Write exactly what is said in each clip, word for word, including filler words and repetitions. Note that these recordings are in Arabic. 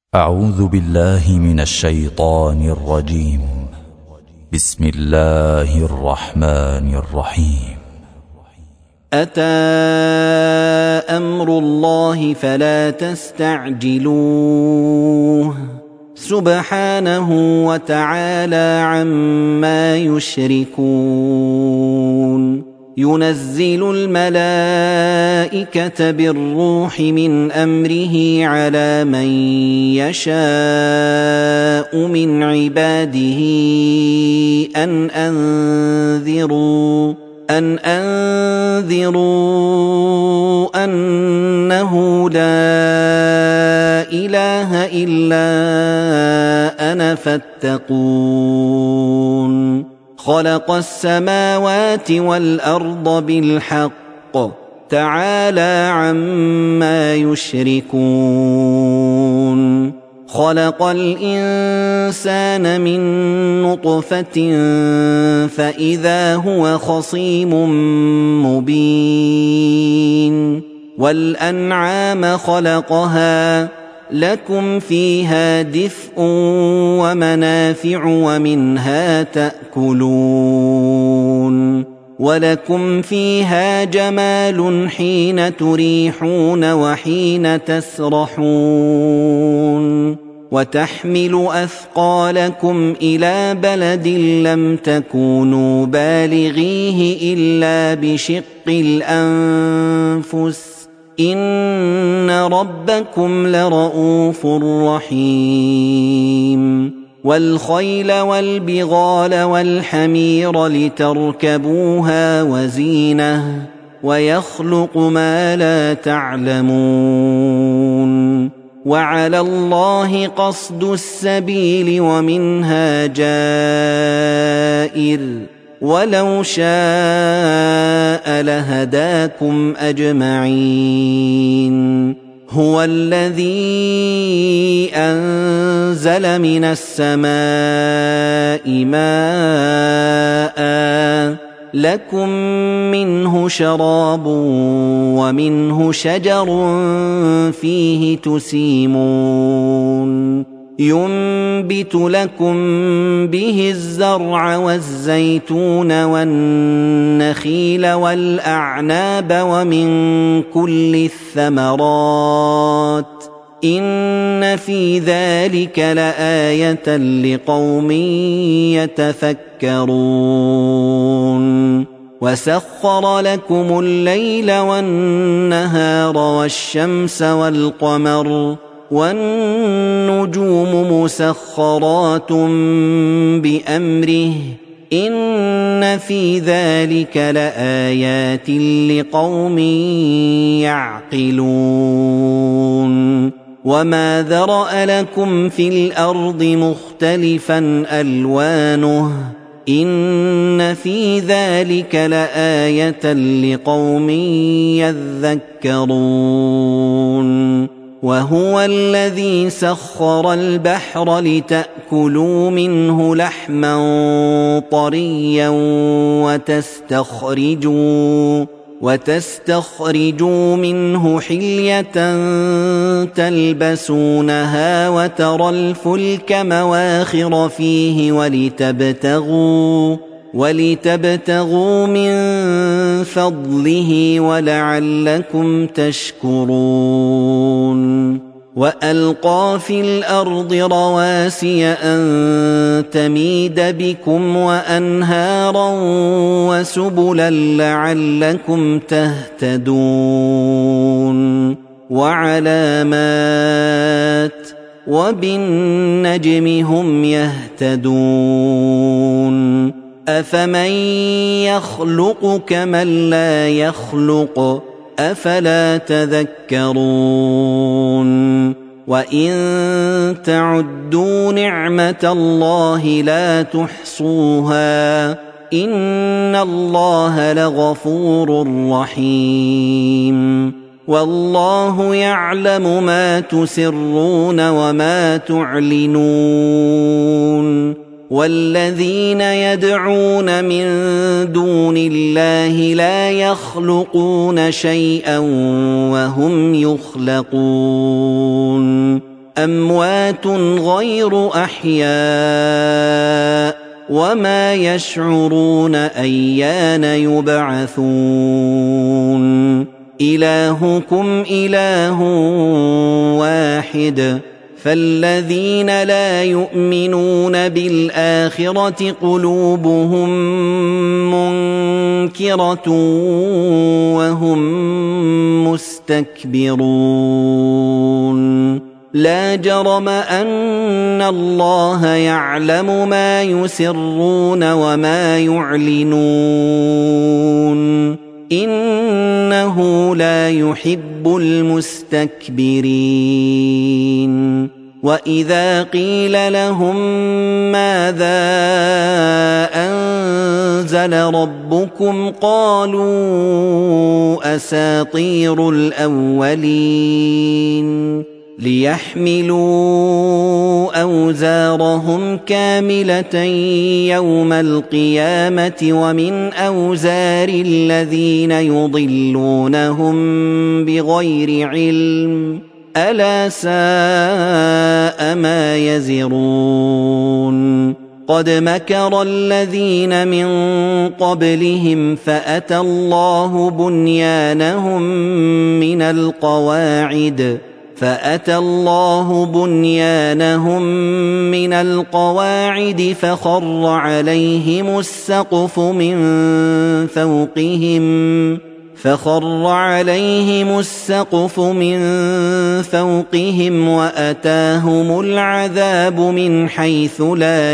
أعوذ بالله من الشيطان الرجيم. بسم الله الرحمن الرحيم. أتى أمر الله فلا تستعجلوه سبحانه وتعالى عما يشركون. ينزل الملائكة بالروح من أمره على من يشاء من عباده أن أنذروا أن أنذروا أنه لا إله إلا أنا فاتقون. خلق السماوات والأرض بالحق تعالى عما يشركون. خلق الإنسان من نطفة فإذا هو خصيم مبين. والأنعام خلقها لكم فيها دفء ومنافع ومنها تأكلون. ولكم فيها جمال حين تريحون وحين تسرحون. وتحمل أثقالكم إلى بلد لم تكونوا بالغيه إلا بشق الأنفس إن ربكم لرؤوف رحيم. والخيل والبغال والحمير لتركبوها وزينة ويخلق ما لا تعلمون. وعلى الله قصد السبيل ومنها جائر ولو شاء لهداكم أجمعين. هو الذي أنزل من السماء ماء لكم منه شراب ومنه شجر فيه تسيمون. ينبت لكم به الزرع والزيتون والنخيل والأعناب ومن كل الثمرات إن في ذلك لآية لقوم يتفكرون. وسخر لكم الليل والنهار والشمس والقمر والنجوم مسخرات بأمره إن في ذلك لآيات لقوم يعقلون. وما ذرأ لكم في الأرض مختلفا ألوانه إن في ذلك لآية لقوم يذكرون. وهو الذي سخر البحر لتأكلوا منه لحما طريا وتستخرجوا وتستخرجوا منه حلية تلبسونها وترى الفلك مواخر فيه ولتبتغوا ولتبتغوا من فضله ولعلكم تشكرون. وألقى في الأرض رواسي أن تميد بكم وأنهارا وسبلا لعلكم تهتدون. وعلامات وبالنجم هم يهتدون. أفمن يخلق كمن لا يخلق أفلا تذكرون. وإن تعدوا نعمة الله لا تحصوها إن الله لغفور رحيم. والله يعلم ما تسرون وما تعلنون. والذين يدعون من دون الله لا يخلقون شيئا وهم يخلقون. أموات غير أحياء وما يشعرون أيان يبعثون إلهكم إله واحد فالذين لا يؤمنون بالآخرة قلوبهم منكرة وهم مستكبرون لا جرم أن الله يعلم ما يسرون وما يعلنون إنه لا يحب المستكبرين وإذا قيل لهم ماذا أنزل ربكم قالوا أساطير الأولين ليحملوا أوزارهم كاملة يوم القيامة ومن أوزار الذين يضلونهم بغير علم ألا ساء ما يزرون قد مكر الذين من قبلهم فأتى الله بنيانهم من القواعد فأتى الله بنيانهم من القواعد فخر عليهم السقف من فوقهم فخر عليهم السقف من فوقهم وأتاهم العذاب من حيث لا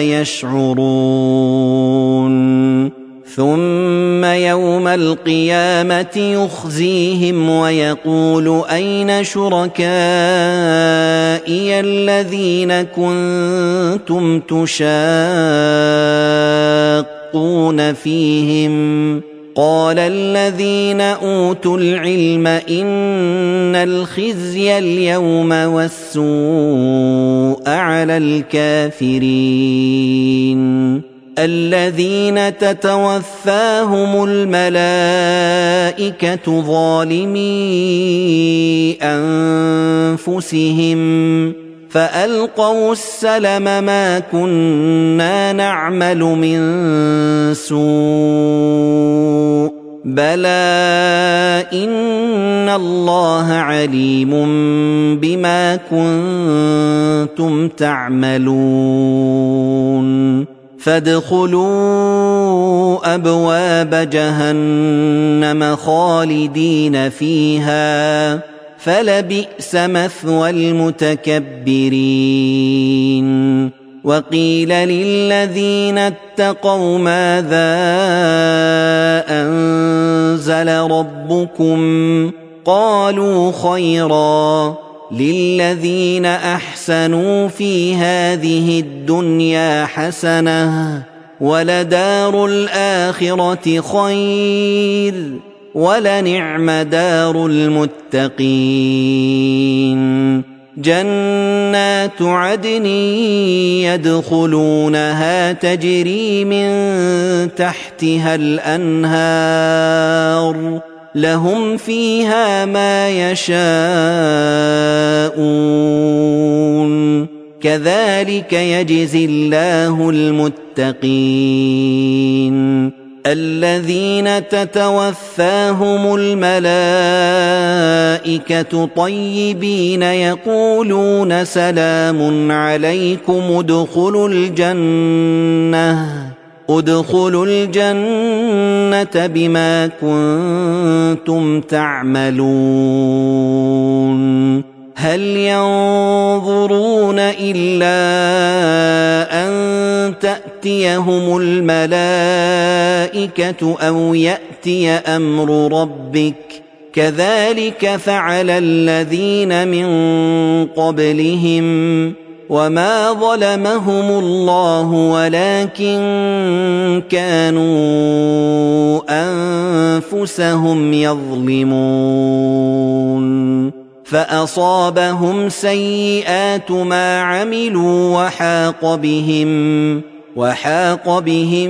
يشعرون ثم يوم القيامة يخزيهم ويقول أين شركائي الذين كنتم تشاقون فيهم قال الذين أوتوا العلم إن الخزي اليوم والسوء على الكافرين الذين تتوفاهم الملائكة ظالمي أنفسهم فألقوا السلم ما كنا نعمل من سوء بلى إن الله عليم بما كنتم تعملون فادخلوا أبواب جهنم خالدين فيها فلبئس مثوى المتكبرين وقيل للذين اتقوا ماذا أنزل ربكم قالوا خيرا للذين أحسنوا في هذه الدنيا حسنة ولدار الآخرة خير ولنعم دار المتقين جنات عدن يدخلونها تجري من تحتها الأنهار لهم فيها ما يشاءون كذلك يجزي الله المتقين الذين تتوفاهم الملائكة طيبين يقولون سلام عليكم ادخلوا الجنة ادخلوا الجنة بما كنتم تعملون هل ينظرون إلا أن تأتيهم الملائكة أو يأتي أمر ربك كذلك فعل الذين من قبلهم وما ظلمهم الله ولكن كانوا أنفسهم يظلمون فأصابهم سيئات ما عملوا وحاق بهم وحاق بهم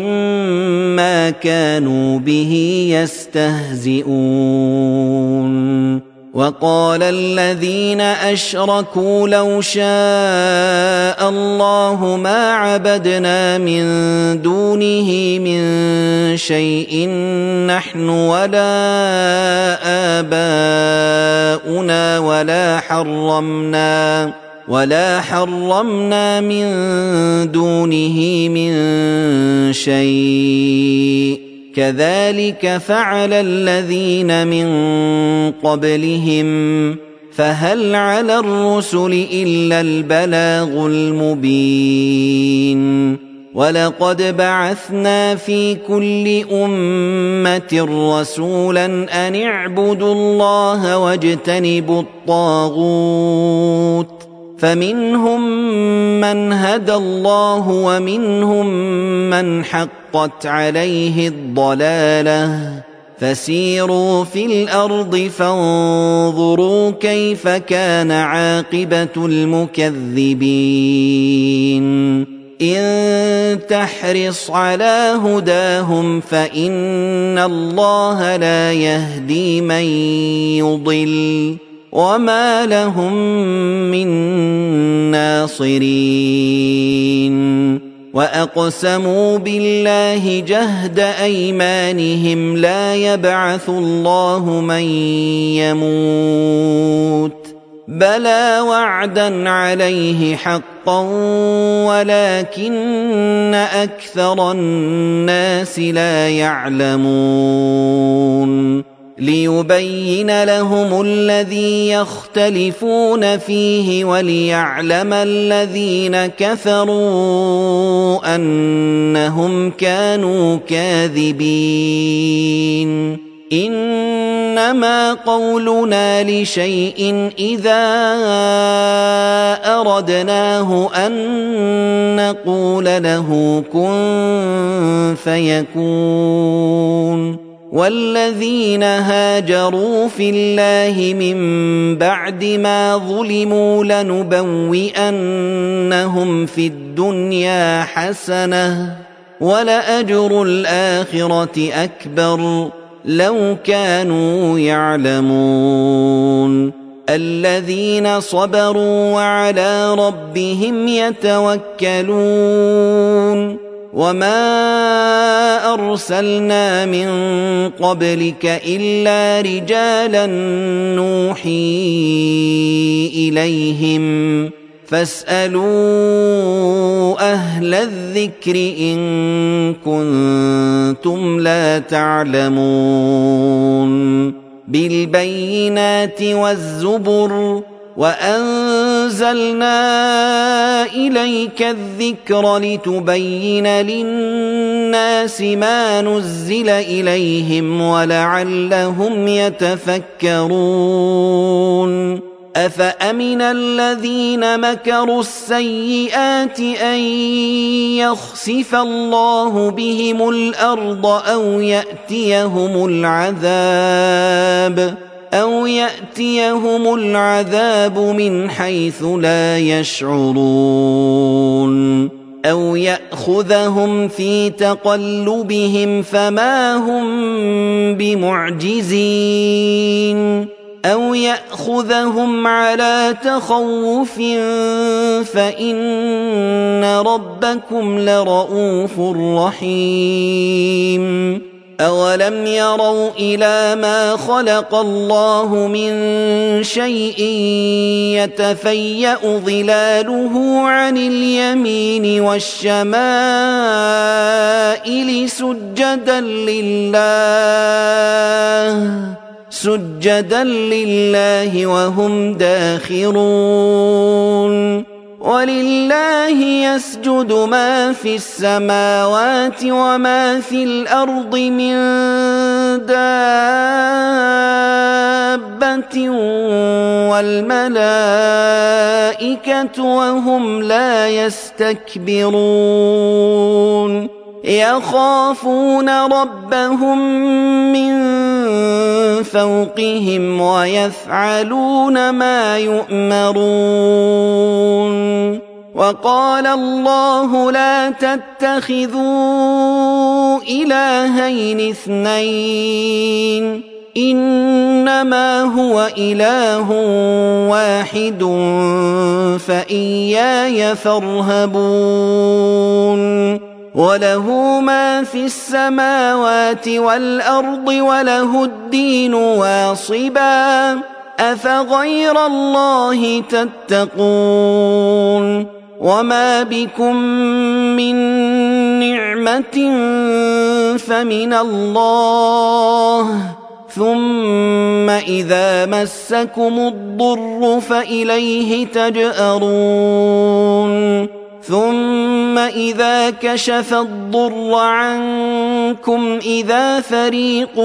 ما كانوا به يستهزئون وقال الذين أشركوا لو شاء الله ما عبدنا من دونه من شيء نحن ولا آباؤنا ولا حرمنا ولا حرمنا من دونه من شيء كذلك فعل الذين من قبلهم فهل على الرسل إلا البلاغ المبين ولقد بعثنا في كل أمة رسولا أن اعبدوا الله واجتنبوا الطاغوت فمنهم من هدى الله ومنهم من حقت عليه الضلالة فسيروا في الأرض فانظروا كيف كان عاقبة المكذبين إن تحرص على هداهم فإن الله لا يهدي من يضل وما لهم من ناصرين وأقسموا بالله جهد أيمانهم لا يبعث الله من يموت بلى وعدا عليه حقا ولكن أكثر الناس لا يعلمون ليبين لهم الذي يختلفون فيه وليعلم الذين كفروا أنهم كانوا كاذبين إنما قولنا لشيء إذا أردناه أن نقول له كن فيكون والذين هاجروا في الله من بعد ما ظلموا لنبوئنهم في الدنيا حسنة ولأجر الآخرة أكبر لو كانوا يعلمون الذين صبروا وعلى ربهم يتوكلون وما أرسلنا من قبلك إلا رجالا نوحي إليهم فاسألوا أهل الذكر إن كنتم لا تعلمون بالبينات والزبر وأنزلنا إليك الذكر لتبين للناس ما نزل إليهم ولعلهم يتفكرون أفأمن الذين مكروا السيئات أن يخسف الله بهم الأرض أو يأتيهم العذاب أو يأتيهم العذاب من حيث لا يشعرون أو يأخذهم في تقلبهم فما هم بمعجزين أو يأخذهم على تخوف فإن ربكم لرؤوف رحيم أولم يروا إلى ما خلق الله من شيء يتفيأ ظلاله عن اليمين والشمائل سجدا لله سجدا لله وهم داخرون ولله يسجد ما في السماوات وما في الأرض من دابة والملائكة وهم لا يستكبرون يخافون ربهم من فوقهم ويفعلون ما يؤمرون وقال الله لا تتخذوا إلهين اثنين إنما هو إله واحد فإياي فارهبون وله ما في السماوات والأرض وله الدين واصبا أفغير الله تتقون وما بكم من نعمة فمن الله ثم إذا مسكم الضر فإليه تجأرون ثم إذا كشف الضر عنكم إذا فريق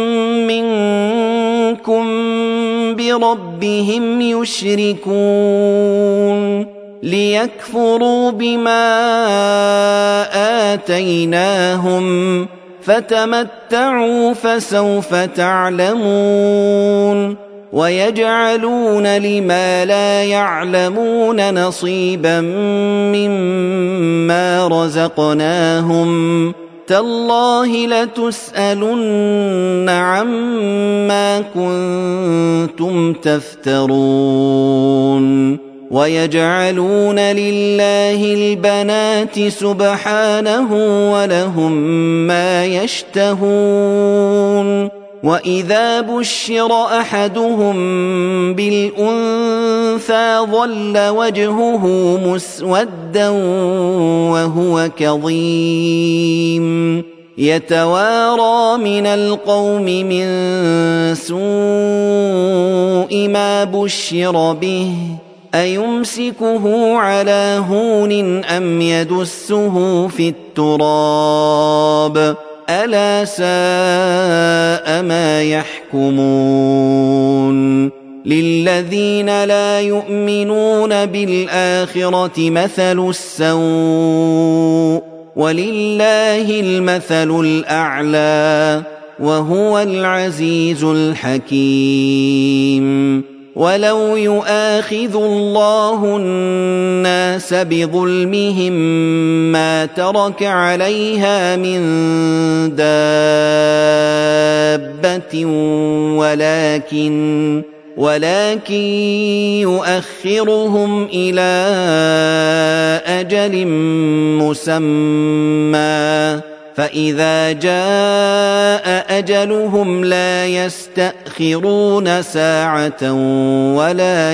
منكم بربهم يشركون ليكفروا بما آتيناهم فتمتعوا فسوف تعلمون ويجعلون لما لا يعلمون نصيبا مما رزقناهم تالله لتسألن عما كنتم تفترون ويجعلون لله البنات سبحانه ولهم ما يشتهون وإذا بشر أحدهم بالأنثى ظل وجهه مسودا وهو كظيم يتوارى من القوم من سوء ما بشر به أيمسكه على هون أم يدسه في التراب ألا ساء ما يحكمون للذين لا يؤمنون بالآخرة مثل السوء ولله المثل الأعلى وهو العزيز الحكيم ولو يؤاخذ الله الناس بظلمهم ما ترك عليها من دابة ولكن ولكن يؤخرهم إلى أجل مسمى فإذا جاء أجلهم لا يستأخرون ساعة ولا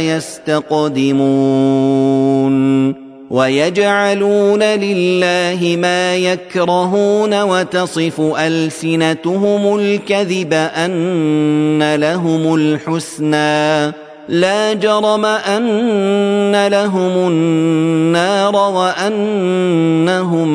يستقدمون ويجعلون لله ما يكرهون وتصف ألسنتهم الكذب أن لهم الحسنى لا جرم أن لهم النار وأنهم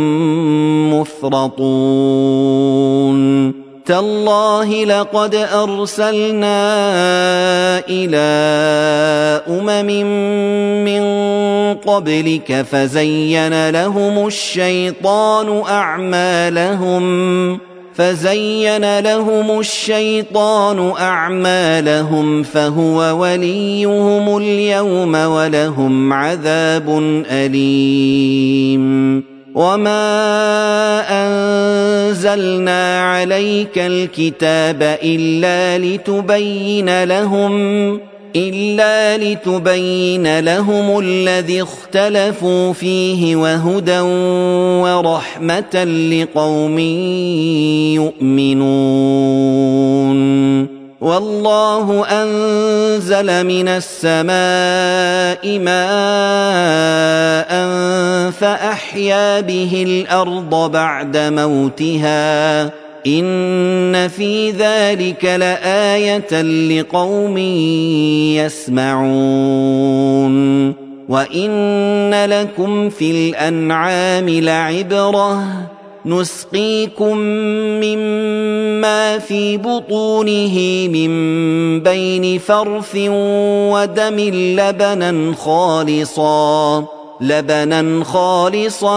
مفرطون تالله لقد أرسلنا إلى أمم من قبلك فزين لهم الشيطان أعمالهم فزين لهم الشيطان أعمالهم فهو وليهم اليوم ولهم عذاب أليم وما أنزلنا عليك الكتاب إلا لتبين لهم إلا لتبين لهم الذي اختلفوا فيه وهدى ورحمة لقوم يؤمنون والله أنزل من السماء ماء فأحيا به الأرض بعد موتها إن في ذلك لآية لقوم يسمعون وإن لكم في الأنعام لعبرة نسقيكم مما في بطونه من بين فرث ودم لبنا خالصا لبنا خالصا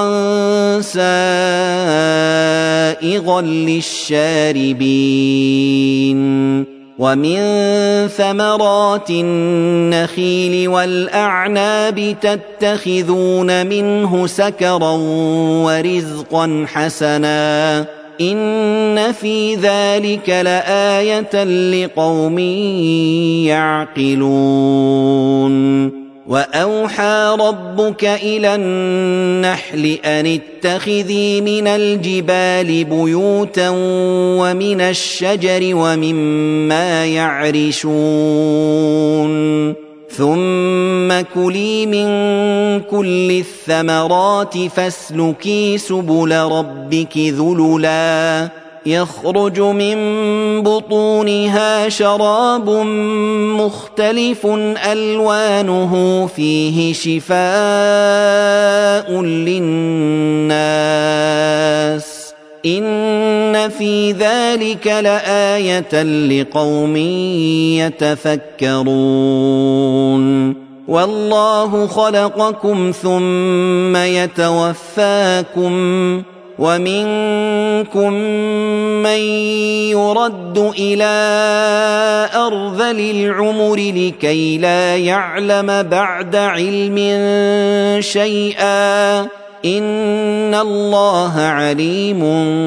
سائغا للشاربين ومن ثمرات النخيل والأعناب تتخذون منه سكرا ورزقا حسنا إن في ذلك لآية لقوم يعقلون وأوحى ربك إلى النحل أن اتخذي من الجبال بيوتا ومن الشجر ومما يعرشون ثم كلي من كل الثمرات فاسلكي سبل ربك ذللا يخرج من بطونها شراب مختلف ألوانه فيه شفاء للناس إن في ذلك لآية لقوم يتفكرون والله خلقكم ثم يتوفاكم ومنكم من يرد إلى أرذل العمر لكي لا يعلم بعد علم شيئا إن الله عليم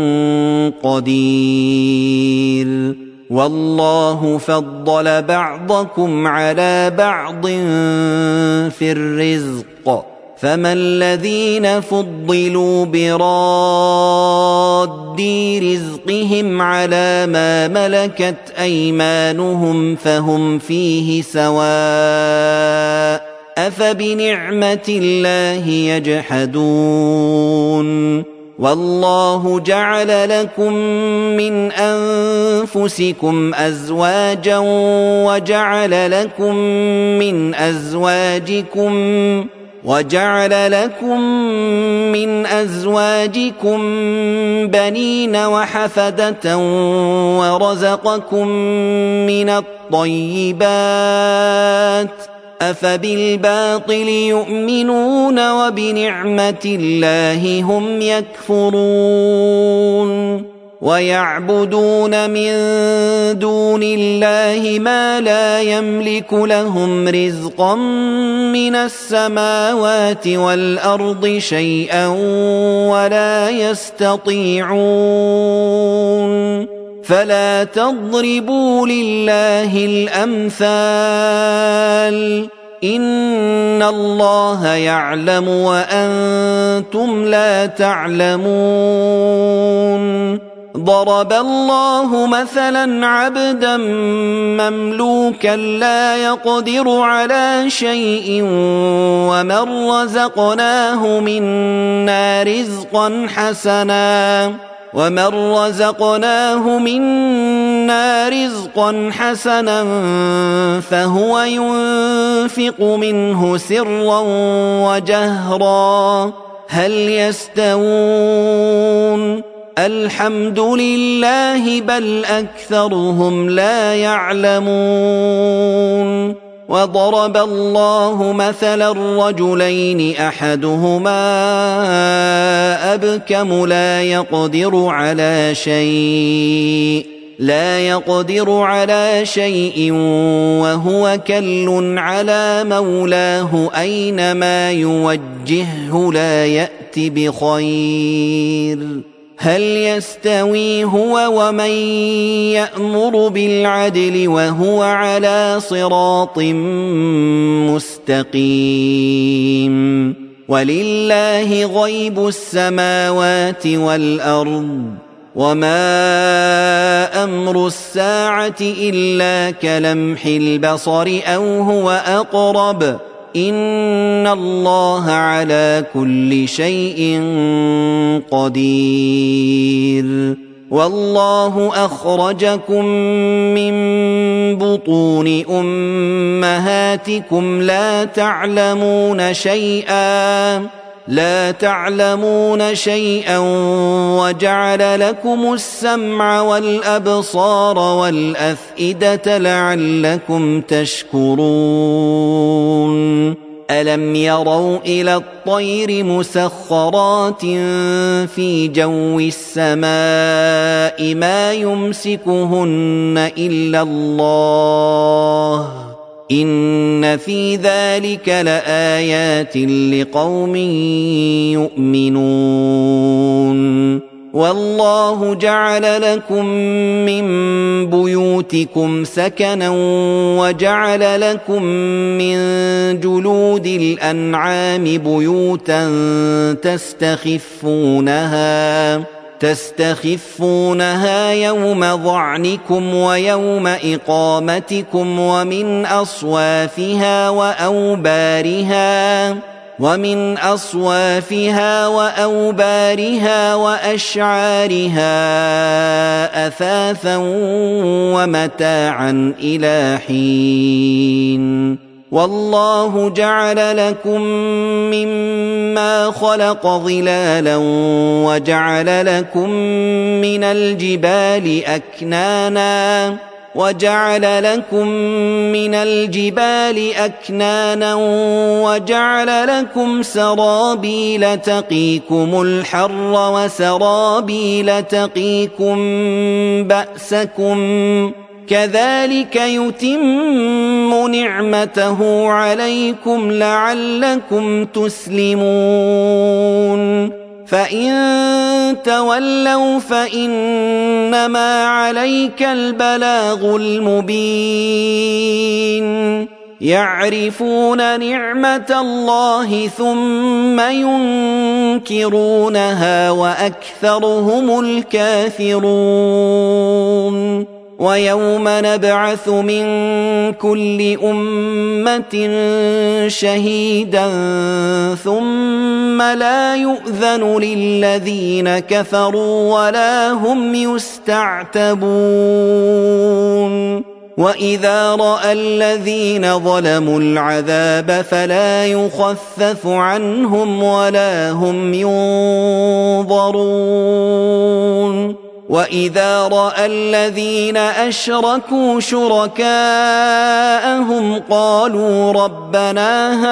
قدير والله فضل بعضكم على بعض في الرزق فما الذين فضلوا براد رزقهم على ما ملكت أيمانهم فهم فيه سواء أفبنعمة الله يجحدون والله جعل لكم من أنفسكم أزواجا وجعل لكم من أزواجكم وجعل لكم من أزواجكم بنين وحفدة ورزقكم من الطيبات أفبالباطل يؤمنون وبنعمة الله هم يكفرون ويعبدون من دون الله ما لا يملك لهم رزقا من السماوات والأرض شيئا ولا يستطيعون فلا تضربوا لله الأمثال إن الله يعلم وأنتم لا تعلمون ضرب الله مثلا عبدا مملوكا لا يقدر على شيء ومن رزقناه منا رزقا حسنا ومن رزقناه منا رزقا حسنا فهو ينفق منه سرا وجهرا هل يستوون الحمد لله بل أكثرهم لا يعلمون وضرب الله مثلا رجلين أحدهما أبكم لا يقدر على شيء لا يقدر على شيء وهو كل على مولاه أينما يوجهه لا يأت بخير هل يستوي هو ومن يأمر بالعدل وهو على صراط مستقيم ولله غيب السماوات والأرض وما أمر الساعة إلا كلمح البصر أو هو أقرب إن الله على كل شيء قدير والله أخرجكم من بطون أمهاتكم لا تعلمون شيئا لا تعلمون شيئا وجعل لكم السمع والأبصار والأفئدة لعلكم تشكرون ألم يروا إلى الطير مسخرات في جو السماء ما يمسكهن إلا الله إن في ذلك لآيات لقوم يؤمنون والله جعل لكم من بيوتكم سكنا وجعل لكم من جلود الأنعام بيوتا تستخفونها تستخفونها يوم ظعنكم ويوم إقامتكم ومن أصوافها وأوبارها ومن أصوافها وأوبارها وأشعارها أثاثا ومتاعا إلى حين والله جعل لكم مما خلق ظلالا وجعل لكم من الجبال أكنانا وجعل لكم من الجبال أكنانا وجعل لكم سرابيل تقيكم الحر وسرابيل تقيكم بأسكم كذلك يتم نعمته عليكم لعلكم تسلمون فإن تولوا فإنما عليك البلاغ المبين يعرفون نعمة الله ثم ينكرونها وأكثرهم الكافرون ويوم نبعث من كل أمة شهيدا ثم لا يؤذن للذين كفروا ولا هم يستعتبون وإذا رأى الذين ظلموا العذاب فلا يخفف عنهم ولا هم ينظرون وإذا رأى الذين أشركوا شركاءهم قالوا ربنا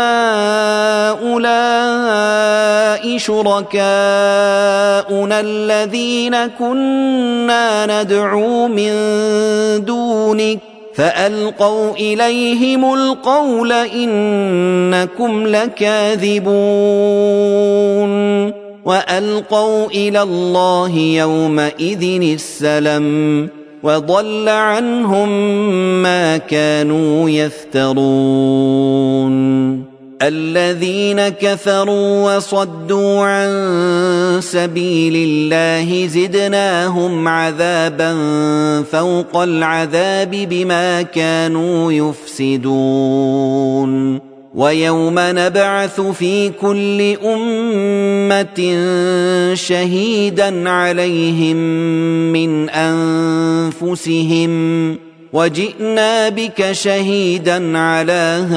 هؤلاء شركاؤنا الذين كنا ندعو من دونك فألقوا إليهم القول إنكم لكاذبون وألقوا إلى الله يومئذ السلم وضل عنهم ما كانوا يفترون الذين كفروا وصدوا عن سبيل الله زدناهم عذابا فوق العذاب بما كانوا يفسدون ويوم نبعث في كل أمة شهيدا عليهم من أنفسهم وجئنا بك شهيدا على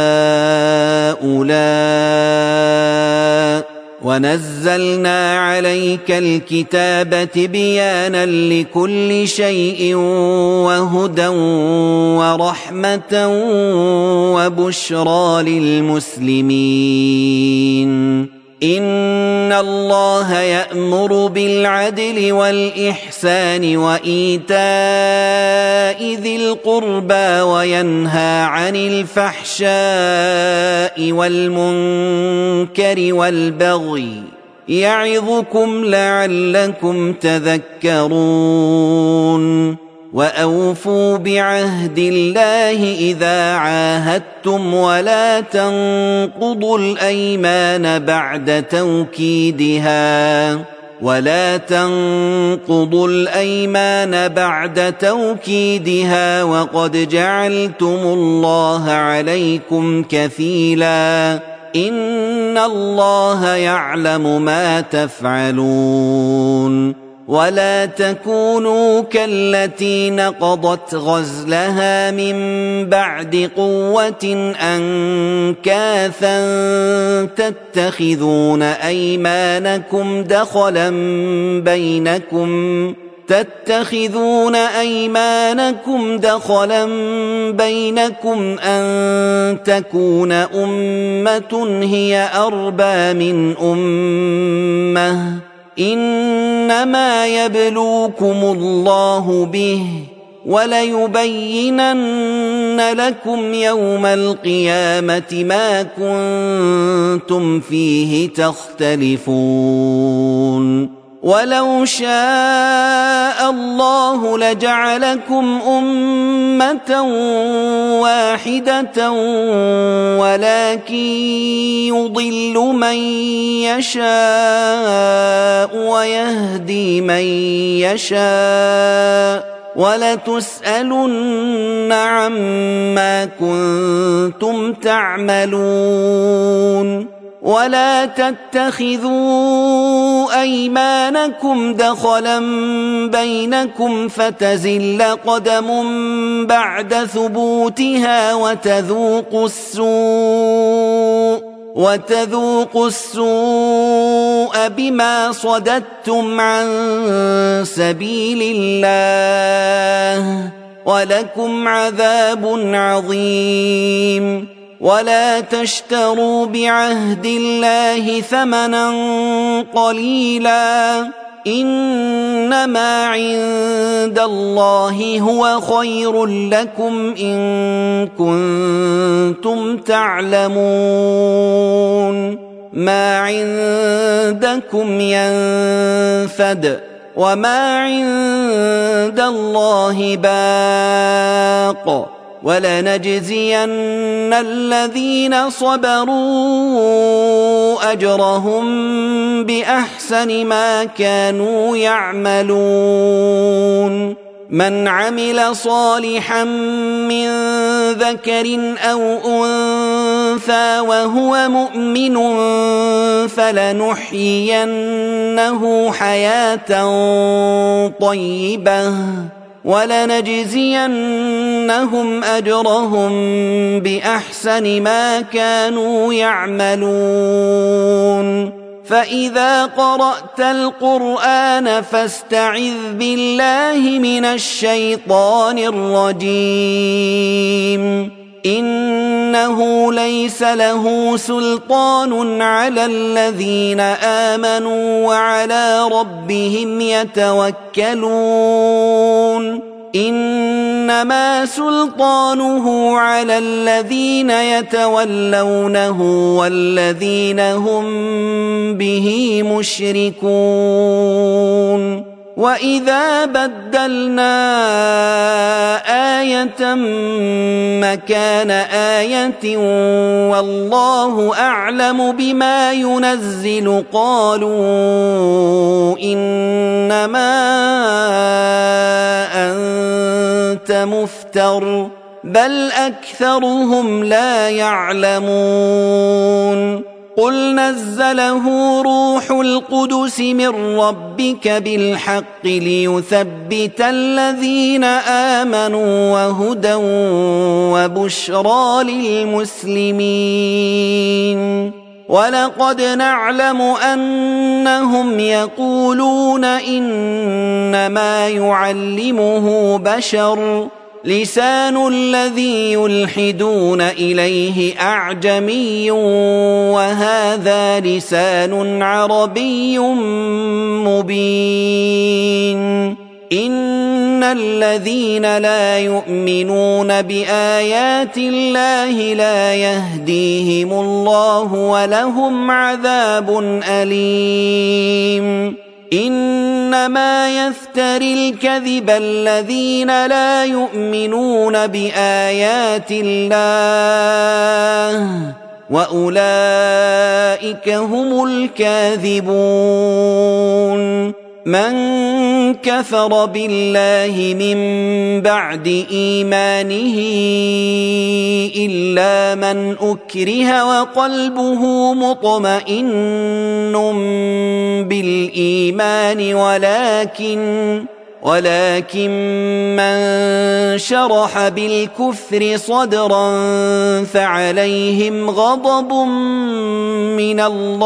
هؤلاء ونزلنا عليك الكتاب تبيانا لكل شيء وهدى ورحمة وبشرى للمسلمين إن الله يأمر بالعدل والإحسان وإيتاء ذي القربى وينهى عن الفحشاء والمنكر والبغي يعظكم لعلكم تذكرون وأوفوا بعهد الله إذا عاهدتم ولا تنقضوا الأيمان بعد توكيدها ولا تنقضوا الأيمان بعد توكيدها وقد جعلتم الله عليكم كفيلا إن الله يعلم ما تفعلون ولا تكونوا كالتي نقضت غزلها من بعد قوة أنكاثا تتخذون أيمانكم دخلا بينكم تتخذون أيمانكم دخلا بينكم أن تكون أمة هي أربى من أمة إنما يبلوكم الله به وليبينن لكم يوم القيامة ما كنتم فيه تختلفون ولو شاء الله لجعلكم أمة واحدة ولكن يضل من يشاء ويهدي من يشاء ولتسألن عما كنتم تعملون. ولا تتخذوا أيمانكم دخلا بينكم فتزل قدم بعد ثبوتها وتذوقوا السوء وتذوقوا السوء بما صددتم عن سبيل الله ولكم عذاب عظيم. ولا تشتروا بعهد الله ثمنا قليلا إنما عند الله هو خير لكم إن كنتم تعلمون. ما عندكم ينفد وما عند الله باق ولنجزين الذين صبروا أجرهم بأحسن ما كانوا يعملون. من عمل صالحا من ذكر أو أنثى وهو مؤمن فلنحيينه حياة طيبة ولنجزينهم أجرهم بأحسن ما كانوا يعملون. فإذا قرأت القرآن فاستعذ بالله من الشيطان الرجيم. إنه ليس له سلطان على الذين آمنوا وعلى ربهم يتوكلون. إنما سلطانه على الذين يتولونه والذين هم به مشركون. وإذا بدلنا آية مكان آية والله أعلم بما ينزل قالوا إنما أنت مفتر بل أكثرهم لا يعلمون. قل نزله روح القدس من ربك بالحق ليثبت الذين آمنوا وهدى وبشرى للمسلمين. ولقد نعلم أنهم يقولون إنما يعلمه بشر لسان الذي يلحدون إليه أعجمي وهذا لسان عربي مبين. إن الذين لا يؤمنون بآيات الله لا يهديهم الله ولهم عذاب أليم. إنما يفتري الكذب الذين لا يؤمنون بآيات الله وأولئك هم الكاذبون. من كفر بالله من بعد إيمانه إلا من أكره وقلبه مطمئن بالإيمان ولكن ولكن من شرح بالكفر صدرا فعليهم غضب من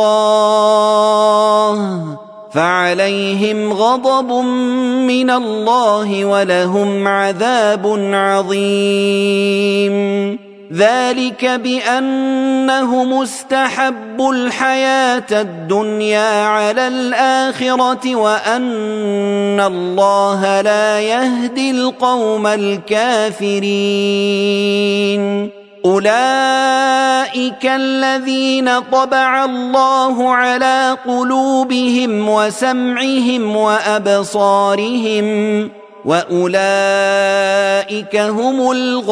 الله فعليهم غضب من الله ولهم عذاب عظيم. ذلك بأنهم استحبوا الحياة الدنيا على الآخرة وأن الله لا يهدي القوم الكافرين. أولئك الذين طبع الله على قلوبهم وسمعهم وأبصارهم وأولئك هم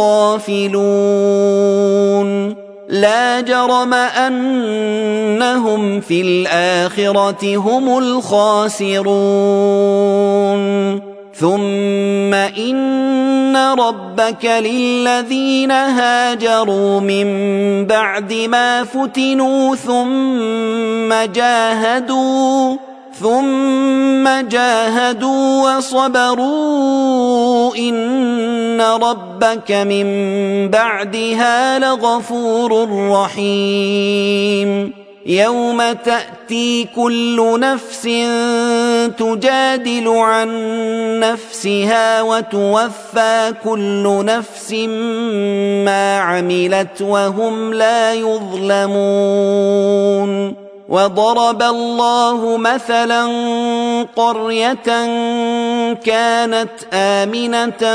الغافلون لا جرم أنهم في الآخرة هم الخاسرون ثم إن ربك للذين هاجروا من بعد ما فتنوا ثم جاهدوا ثم جاهدوا وصبروا إن ربك من بعدها لغفور رحيم يوم تأتي كل نفس تجادل عن نفسها وتوفى كل نفس ما عملت وهم لا يظلمون وضرب الله مثلا قرية كانت آمنة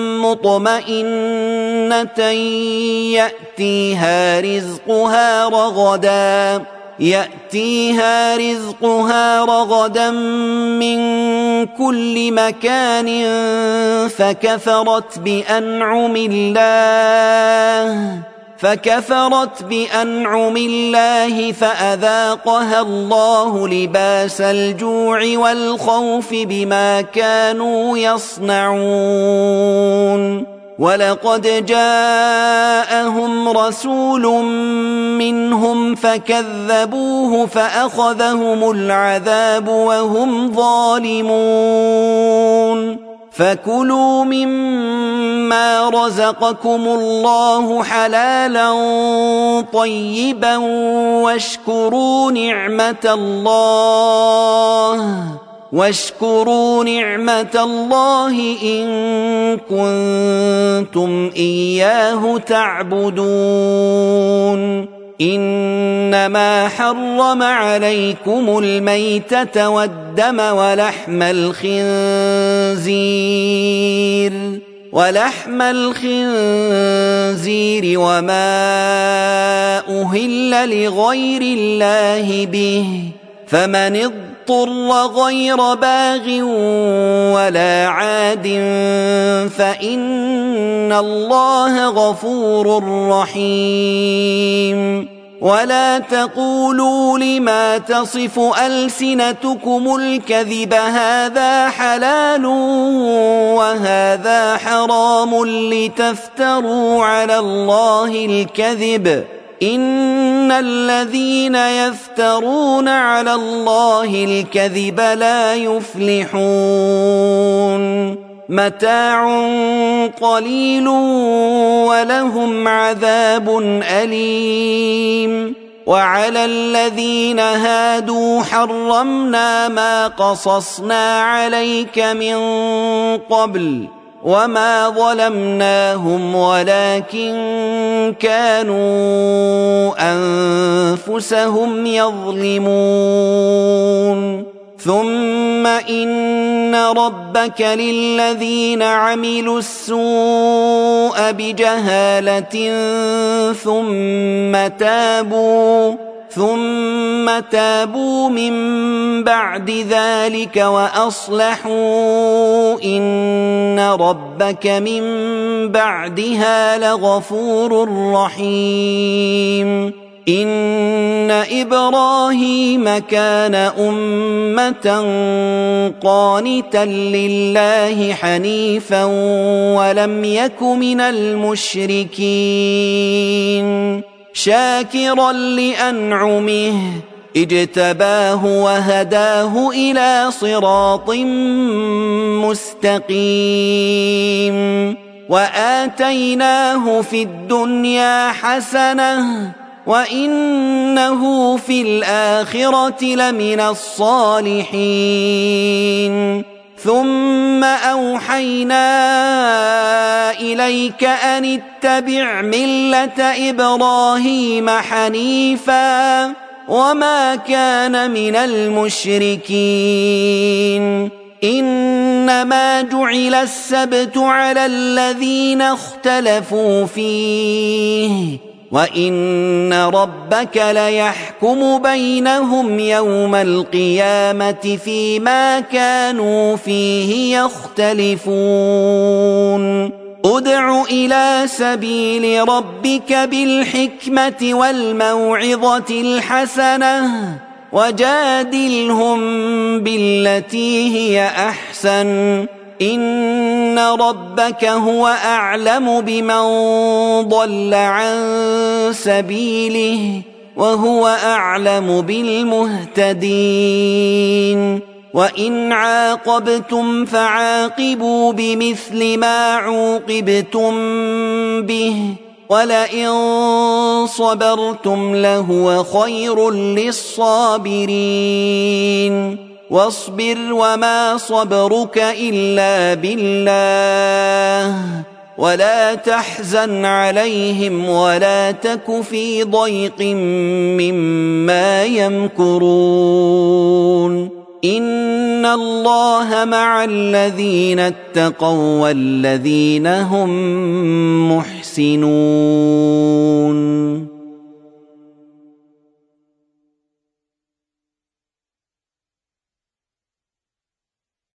مطمئنة يأتيها رزقها رغدا يأتيها رزقها رغدا من كل مكان فكفرت بأنعم الله فكفرت بأنعم الله فأذاقها الله لباس الجوع والخوف بما كانوا يصنعون ولقد جاءهم رسول منهم فكذبوه فأخذهم العذاب وهم ظالمون فكلوا مما رزقكم الله حلالا طيبا واشكروا نعمة الله واشكروا نعمة الله إن كنتم إياه تعبدون إنما حرم عليكم الميتة والدم ولحم الخنزير ولحم الخنزير وما أهل لغير الله به فمن اضطر غير باغ ولا عاد فإن الله غفور رحيم ولا تقولوا لما تصف ألسنتكم الكذب هذا حلال وهذا حرام لتفتروا على الله الكذب إن الذين يفترون على الله الكذب لا يفلحون متاع قليل ولهم عذاب أليم وعلى الذين هادوا حرمنا ما قصصنا عليك من قبل وما ظلمناهم ولكن كانوا أنفسهم يظلمون ثم إن ربك للذين عملوا السوء بجهالة ثم تابوا ثم تابوا من بعد ذلك وأصلحوا إن ربك من بعدها لغفور رحيم إن إبراهيم كان أمة قانتا لله حنيفا ولم يك من المشركين شاكرا لأنعمه اجتباه وهداه إلى صراط مستقيم وآتيناه في الدنيا حسنة وإنه في الآخرة لمن الصالحين ثم أوحينا إليك أن اتبع ملة إبراهيم حنيفا وما كان من المشركين إن إنما جعل السبت على الذين اختلفوا فيه وإن ربك ليحكم بينهم يوم القيامة فيما كانوا فيه يختلفون ادع إلى سبيل ربك بالحكمة والموعظة الحسنة وجادلهم بالتي هي أحسن إن ربك هو أعلم بمن ضل عن سبيله وهو أعلم بالمهتدين وإن عاقبتم فعاقبوا بمثل ما عوقبتم به ولئن صبرتم لهو خير للصابرين واصبر وما صبرك إلا بالله ولا تحزن عليهم ولا تك في ضيق مما يمكرون إن الله مع الذين اتقوا والذين هم محسنون